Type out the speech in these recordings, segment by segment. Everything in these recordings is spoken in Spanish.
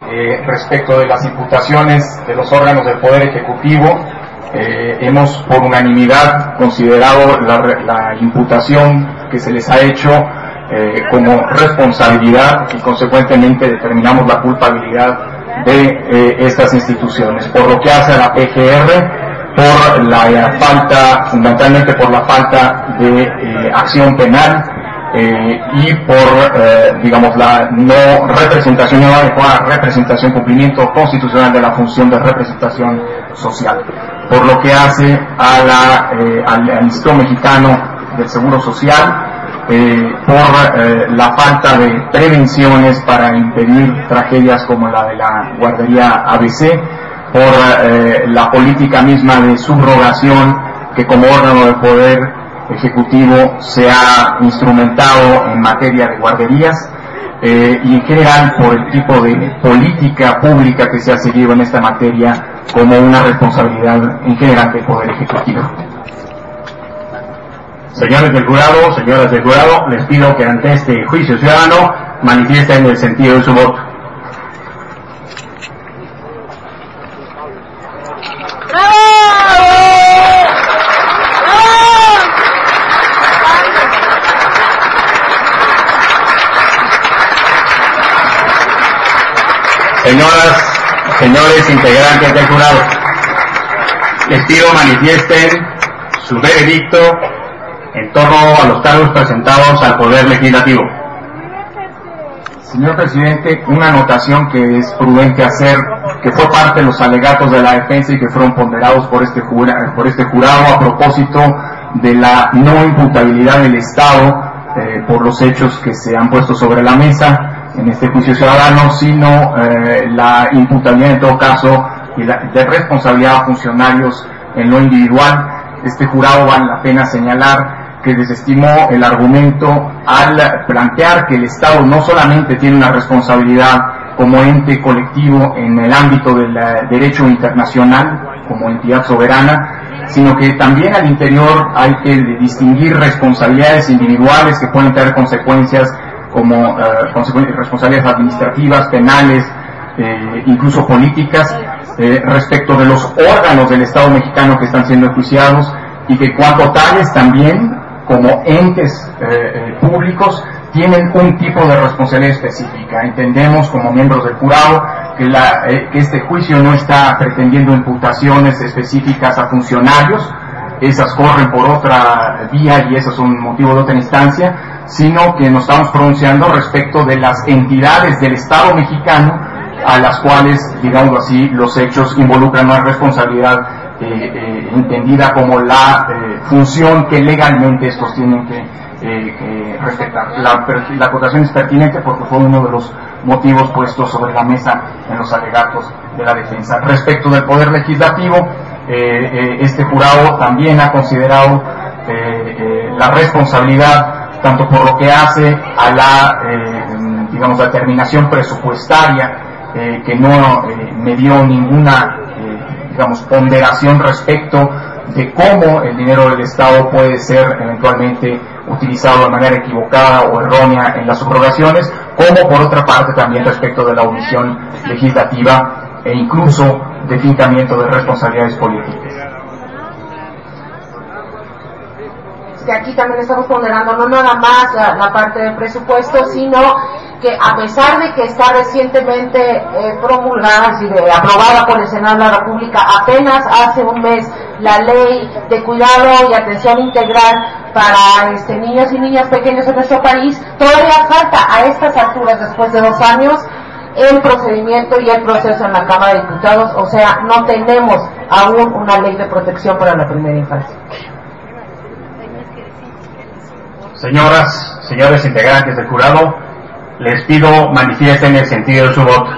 Respecto de las imputaciones de los órganos del Poder Ejecutivo, hemos por unanimidad considerado la imputación que se les ha hecho como responsabilidad y consecuentemente determinamos la culpabilidad de estas instituciones. Por lo que hace a la PGR, por la falta, fundamentalmente por la falta de acción penal y por, digamos, la no representación, no adecuada representación, cumplimiento constitucional de la función de representación social. Por lo que hace a al Instituto Mexicano del Seguro Social, por la falta de prevenciones para impedir tragedias como la de la guardería ABC, por la política misma de subrogación que como órgano del Poder Ejecutivo se ha instrumentado en materia de guarderías, y en general por el tipo de política pública que se ha seguido en esta materia como una responsabilidad en general del Poder Ejecutivo. Señores del jurado, señoras del jurado, les pido que ante este juicio ciudadano manifiesten el sentido de su voto. Señoras, señores integrantes del jurado, les pido manifiesten su veredicto en torno a los cargos presentados al Poder Legislativo. Señor Presidente, una anotación que es prudente hacer, que fue parte de los alegatos de la defensa y que fueron ponderados por este jurado a propósito de la no imputabilidad del Estado por los hechos que se han puesto sobre la mesa en este juicio ciudadano, sino la imputabilidad en todo caso y de responsabilidad a funcionarios en lo individual. Este jurado vale la pena señalar que desestimó el argumento al plantear que el Estado no solamente tiene una responsabilidad como ente colectivo en el ámbito del derecho internacional como entidad soberana, sino que también al interior hay que distinguir responsabilidades individuales que pueden tener consecuencias como responsabilidades administrativas, penales, incluso políticas, respecto de los órganos del Estado mexicano que están siendo enjuiciados y que cuanto tales también como entes públicos tienen un tipo de responsabilidad específica. Entendemos como miembros del jurado que este juicio no está pretendiendo imputaciones específicas a funcionarios, esas corren por otra vía y esas son motivo de otra instancia, sino que nos estamos pronunciando respecto de las entidades del Estado mexicano a las cuales, digamos así, los hechos involucran una responsabilidad entendida como la función que legalmente estos tienen que respetar. La acotación es pertinente porque fue uno de los motivos puestos sobre la mesa en los alegatos de la defensa. Respecto del Poder Legislativo, este jurado también ha considerado la responsabilidad tanto por lo que hace a la, digamos, determinación presupuestaria, que no me dio ninguna digamos, ponderación respecto de cómo el dinero del Estado puede ser eventualmente utilizado de manera equivocada o errónea en las subrogaciones, como por otra parte también respecto de la omisión legislativa e incluso de fincamiento de responsabilidades políticas. Que aquí también estamos ponderando no nada más la parte del presupuesto, sino que a pesar de que está recientemente promulgada y aprobada por el Senado de la República, apenas hace un mes, la ley de cuidado y atención integral para niños y niñas pequeños en nuestro país, todavía falta a estas alturas, después de 2 años, el procedimiento y el proceso en la Cámara de Diputados, o sea, no tenemos aún una ley de protección para la primera infancia. Señoras, señores integrantes del jurado, les pido manifiesten el sentido de su voto.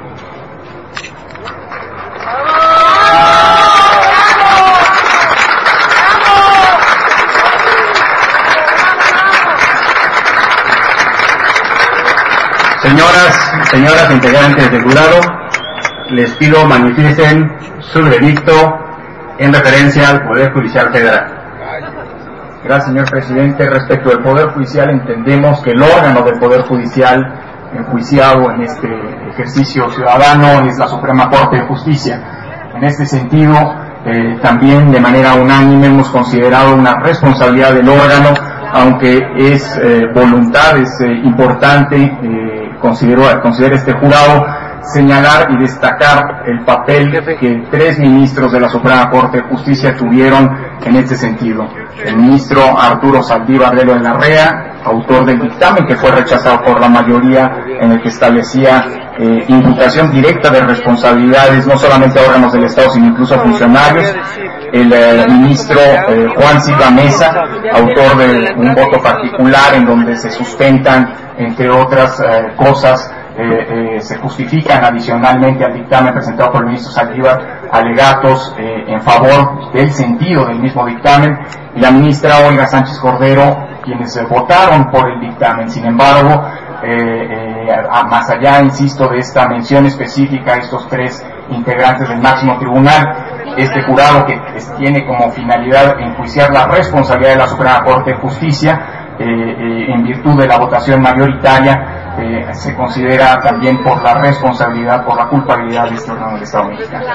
Señoras integrantes del jurado, les pido manifiesten su veredicto en referencia al Poder Judicial Federal. Gracias, señor presidente. Respecto del Poder Judicial, entendemos que el órgano del Poder Judicial enjuiciado en este ejercicio ciudadano es la Suprema Corte de Justicia. En este sentido, también de manera unánime hemos considerado una responsabilidad del órgano, aunque es voluntad, es importante, considera este jurado, señalar y destacar el papel que 3 ministros de la Suprema Corte de Justicia tuvieron en este sentido. El ministro Arturo Saldívar de la Rea, autor del dictamen que fue rechazado por la mayoría, en el que establecía imputación directa de responsabilidades no solamente a órganos del Estado sino incluso a funcionarios. El ministro Juan Silva Mesa, autor de un voto particular en donde se sustentan, entre otras cosas, se justifican adicionalmente al dictamen presentado por el ministro Saldívar alegatos en favor del sentido del mismo dictamen, y la ministra Olga Sánchez Cordero, quienes votaron por el dictamen. Sin embargo, más allá, insisto, de esta mención específica a estos 3 integrantes del máximo tribunal, este jurado que tiene como finalidad enjuiciar la responsabilidad de la Suprema Corte de Justicia en virtud de la votación mayoritaria, se considera también por la responsabilidad, por la culpabilidad de este órgano del Estado mexicano.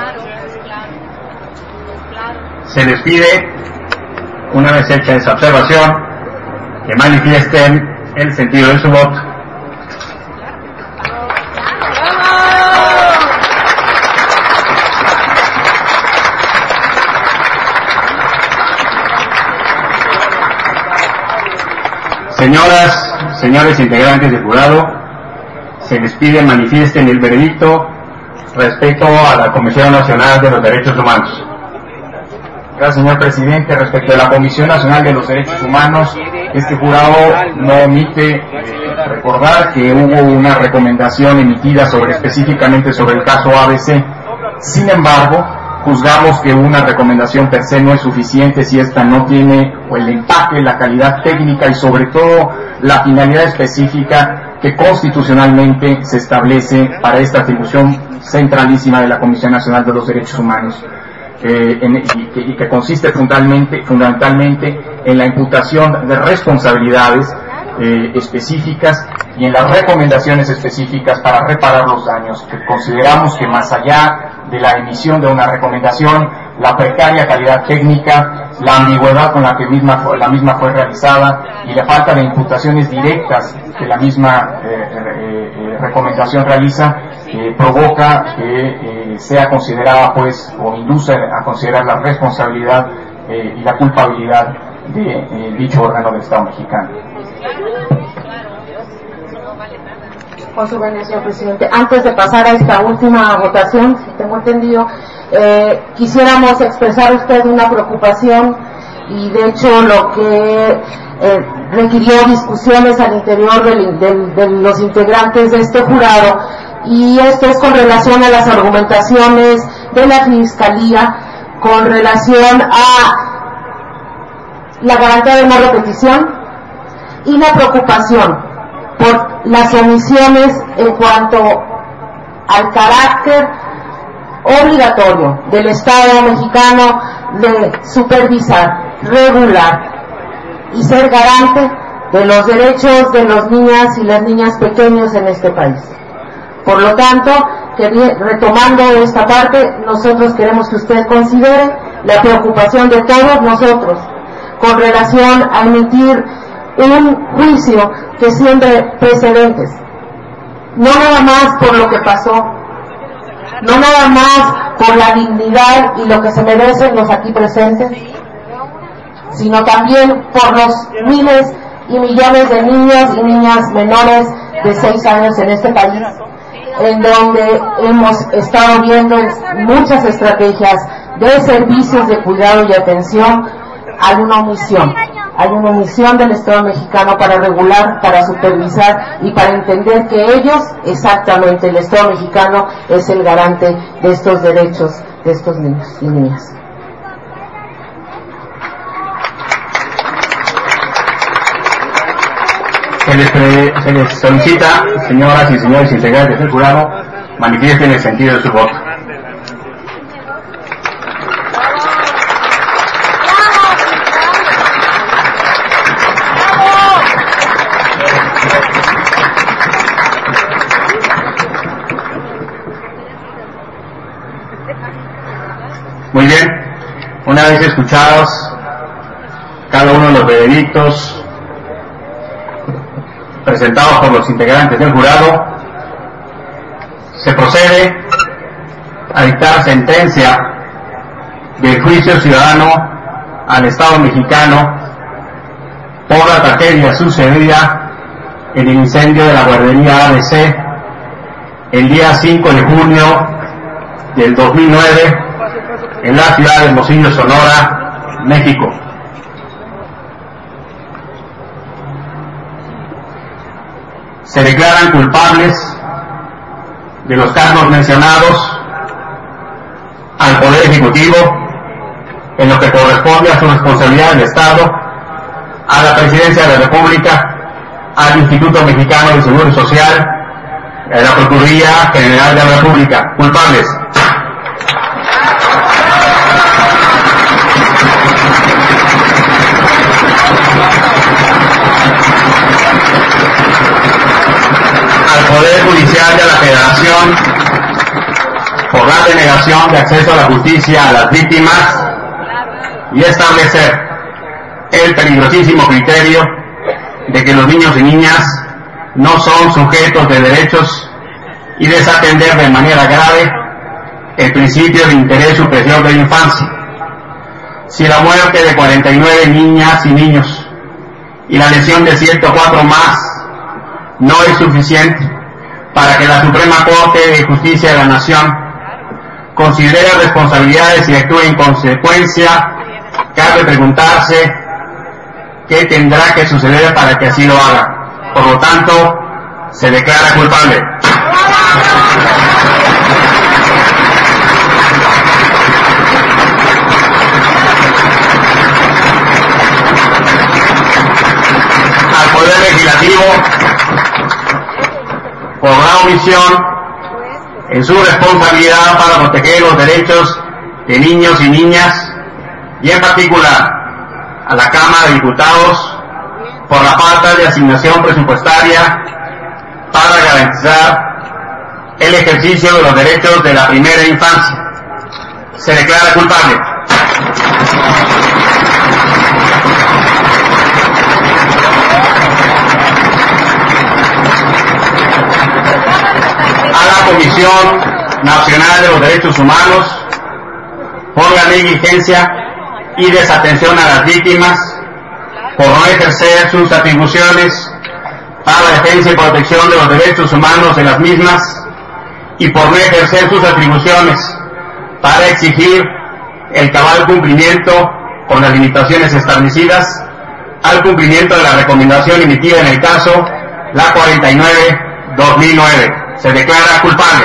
Se les pide, una vez hecha esa observación, que manifiesten el sentido de su voto. Señoras, señores integrantes del jurado, se les pide manifiesten el veredicto respecto a la Comisión Nacional de los Derechos Humanos. Gracias, señor presidente. Respecto a la Comisión Nacional de los Derechos Humanos, este jurado no omite recordar que hubo una recomendación emitida específicamente sobre el caso ABC. Sin embargo, juzgamos que una recomendación per se no es suficiente si esta no tiene el empaque, la calidad técnica y sobre todo la finalidad específica que constitucionalmente se establece para esta atribución centralísima de la Comisión Nacional de los Derechos Humanos, y que consiste fundamentalmente en la imputación de responsabilidades específicas y en las recomendaciones específicas para reparar los daños. Consideramos que más allá de la emisión de una recomendación, la precaria calidad técnica, la ambigüedad con la que la misma fue realizada y la falta de imputaciones directas que la misma recomendación realiza, provoca que sea considerada, pues, o induce a considerar la responsabilidad y la culpabilidad de dicho órgano del Estado mexicano. Con su venia, señor presidente, antes de pasar a esta última votación, si tengo entendido, quisiéramos expresar a usted una preocupación, y de hecho lo que requirió discusiones al interior de los integrantes de este jurado, y esto es con relación a las argumentaciones de la Fiscalía con relación a la garantía de no repetición y la preocupación por las omisiones en cuanto al carácter obligatorio del Estado mexicano de supervisar, regular y ser garante de los derechos de los niñas y las niñas pequeños en este país. Por lo tanto, retomando esta parte, nosotros queremos que usted considere la preocupación de todos nosotros con relación a emitir un juicio que siembre precedentes, no nada más por lo que pasó, no nada más por la dignidad y lo que se merecen los aquí presentes, sino también por los miles y millones de niños y niñas menores de 6 años en este país, en donde hemos estado viendo muchas estrategias de servicios de cuidado y atención. Hay una omisión del Estado mexicano para regular, para supervisar y para entender que ellos, exactamente, el Estado mexicano es el garante de estos derechos de estos niños y niñas. Se les solicita, señoras y señores integrantes del jurado, manifiesten el sentido de su voto. Muy bien, una vez escuchados cada uno de los veredictos presentados por los integrantes del jurado, se procede a dictar sentencia del juicio ciudadano al Estado mexicano por la tragedia sucedida en el incendio de la guardería ABC el día 5 de junio del 2009 en la ciudad de Hermosillo, Sonora, México. Se declaran culpables de los cargos mencionados al Poder Ejecutivo en lo que corresponde a su responsabilidad del Estado, a la Presidencia de la República, al Instituto Mexicano del Seguro Social, a la Procuraduría General de la República. Culpables. Al Poder Judicial de la Federación por la denegación de acceso a la justicia a las víctimas y establecer el peligrosísimo criterio de que los niños y niñas no son sujetos de derechos y desatender de manera grave el principio de interés superior de la infancia. Si la muerte de 49 niñas y niños y la lesión de 104 más no es suficiente para que la Suprema Corte de Justicia de la Nación considere responsabilidades y actúe en consecuencia, cabe preguntarse qué tendrá que suceder para que así lo haga. Por lo tanto, se declara culpable. Al Poder Legislativo, por la omisión en su responsabilidad para proteger los derechos de niños y niñas, y en particular a la Cámara de Diputados, por la falta de asignación presupuestaria para garantizar el ejercicio de los derechos de la primera infancia. Se declara culpable. A la Comisión Nacional de los Derechos Humanos, por la negligencia y desatención a las víctimas, por no ejercer sus atribuciones para la defensa y protección de los derechos humanos de las mismas, y por no ejercer sus atribuciones para exigir el cabal cumplimiento con las limitaciones establecidas al cumplimiento de la recomendación emitida en el caso la 49/2009. Se declara culpable.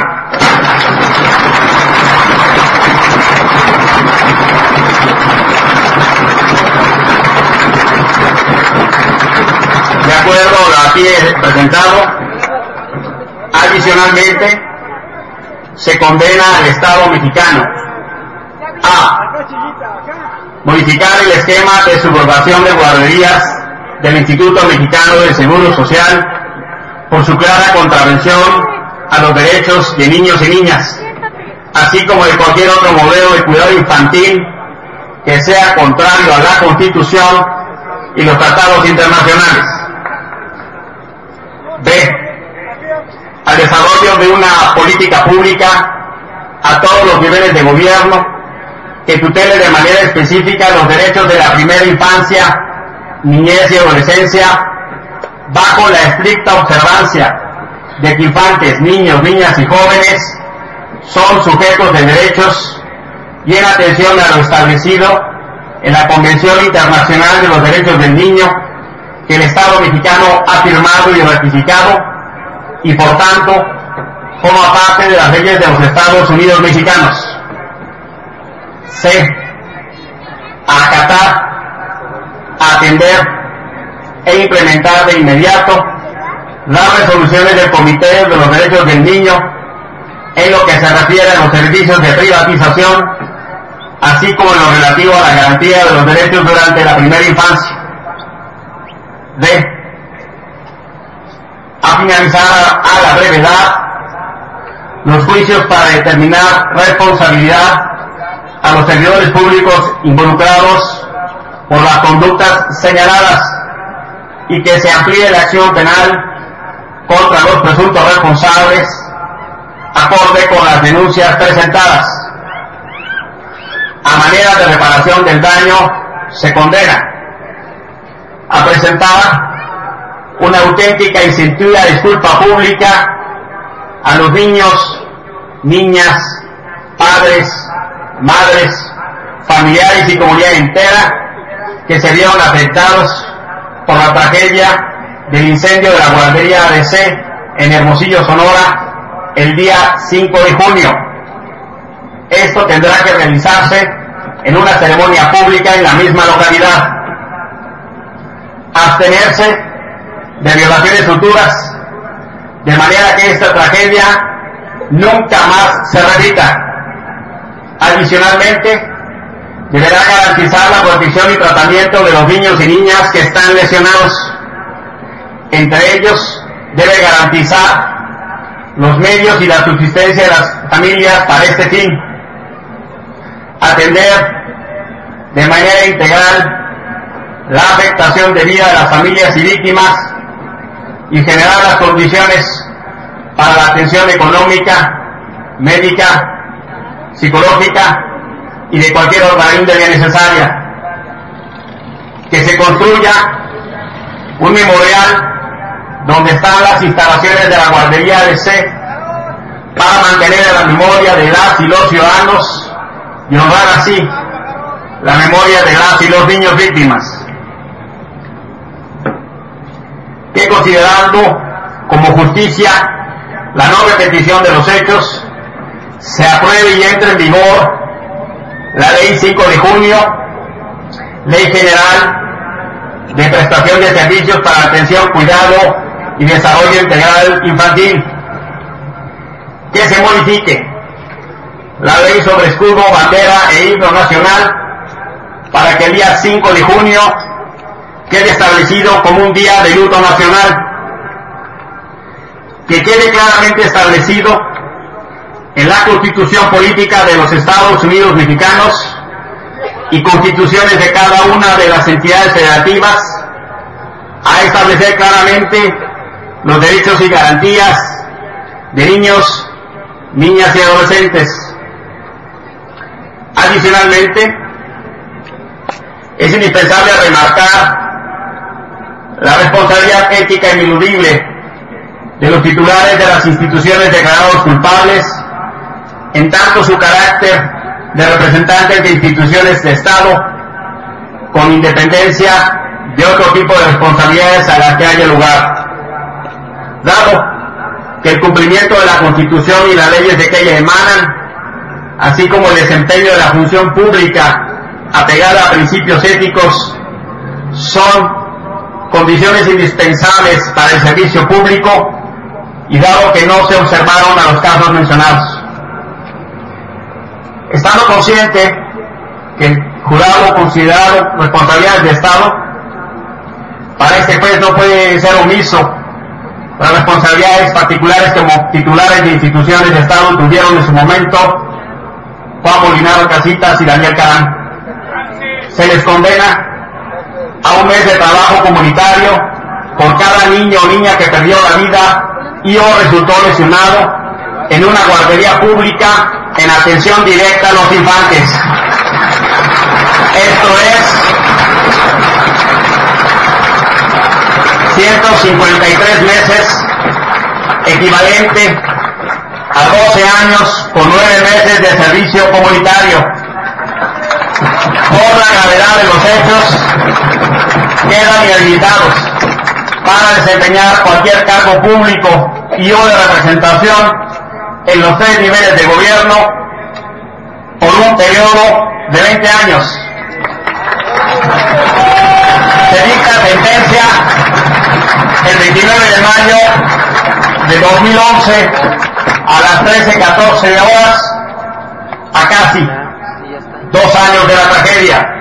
De acuerdo a lo aquí presentado, adicionalmente, se condena al Estado mexicano a modificar el esquema de subrogación de guarderías del Instituto Mexicano del Seguro Social por su clara contravención a los derechos de niños y niñas, así como de cualquier otro modelo de cuidado infantil que sea contrario a la Constitución y los tratados internacionales. B. Al desarrollo de una política pública a todos los niveles de gobierno que tutele de manera específica los derechos de la primera infancia, niñez y adolescencia, bajo la estricta observancia de que infantes, niños, niñas y jóvenes son sujetos de derechos y en atención a lo establecido en la Convención Internacional de los Derechos del Niño que el Estado mexicano ha firmado y ratificado, y por tanto forma parte de las leyes de los Estados Unidos mexicanos. C. Acatar, atender e implementar de inmediato las resoluciones del Comité de los Derechos del Niño en lo que se refiere a los servicios de privatización, así como en lo relativo a la garantía de los derechos durante la primera infancia. D. A finalizar a la brevedad los juicios para determinar responsabilidad a los servidores públicos involucrados por las conductas señaladas y que se amplíe la acción penal contra los presuntos responsables acorde con las denuncias presentadas. A manera de reparación del daño, se condena a presentar una auténtica y sentida disculpa pública a los niños, niñas, padres, madres, familiares y comunidad entera que se vieron afectados por la tragedia del incendio de la guardería ABC en Hermosillo, Sonora, el día 5 de junio. Esto tendrá que realizarse en una ceremonia pública en la misma localidad. Abstenerse de violaciones futuras, de manera que esta tragedia nunca más se repita. Adicionalmente, deberá garantizar la protección y tratamiento de los niños y niñas que están lesionados. Entre ellos, debe garantizar los medios y la subsistencia de las familias para este fin. Atender de manera integral la afectación de vida de las familias y víctimas y generar las condiciones para la atención económica, médica, psicológica y de cualquier otra índole necesaria. Que se construya un memorial donde están las instalaciones de la guardería ABC para mantener la memoria de las y los ciudadanos y honrar así la memoria de las y los niños víctimas. Que considerando como justicia la no repetición de los hechos, se apruebe y entre en vigor la Ley 5 de junio, Ley General de Prestación de Servicios para Atención, Cuidado y Desarrollo Integral Infantil. Que se modifique la Ley sobre Escudo, Bandera e Himno Nacional para que el día 5 de junio quede establecido como un día de luto nacional. Que quede claramente establecido en la Constitución Política de los Estados Unidos Mexicanos y constituciones de cada una de las entidades federativas a establecer claramente los derechos y garantías de niños, niñas y adolescentes. Adicionalmente, es indispensable remarcar la responsabilidad ética ineludible de los titulares de las instituciones declarados culpables, en tanto su carácter de representantes de instituciones de Estado, con independencia de otro tipo de responsabilidades a las que haya lugar. Dado que el cumplimiento de la Constitución y las leyes de que ella emanan, así como el desempeño de la función pública apegada a principios éticos, son condiciones indispensables para el servicio público, y dado que no se observaron a los casos mencionados. Estando consciente que el jurado considerado responsabilidades de Estado, para este juez no puede ser omiso las responsabilidades particulares como titulares de instituciones de Estado tuvieron en su momento Juan Molinaro Casitas y Daniel Carán. Se les condena a un mes de trabajo comunitario por cada niño o niña que perdió la vida y o resultó lesionado en una guardería pública en atención directa a los infantes. Esto es 153 meses, equivalente a 12 años con 9 meses de servicio comunitario. Por la gravedad de los hechos, quedan inhabilitados para desempeñar cualquier cargo público y o de representación en los 3 niveles de gobierno por un periodo de 20 años. Se dicta sentencia el 29 de mayo de 2011 a las 13:14 horas a casi 2 años de la tragedia.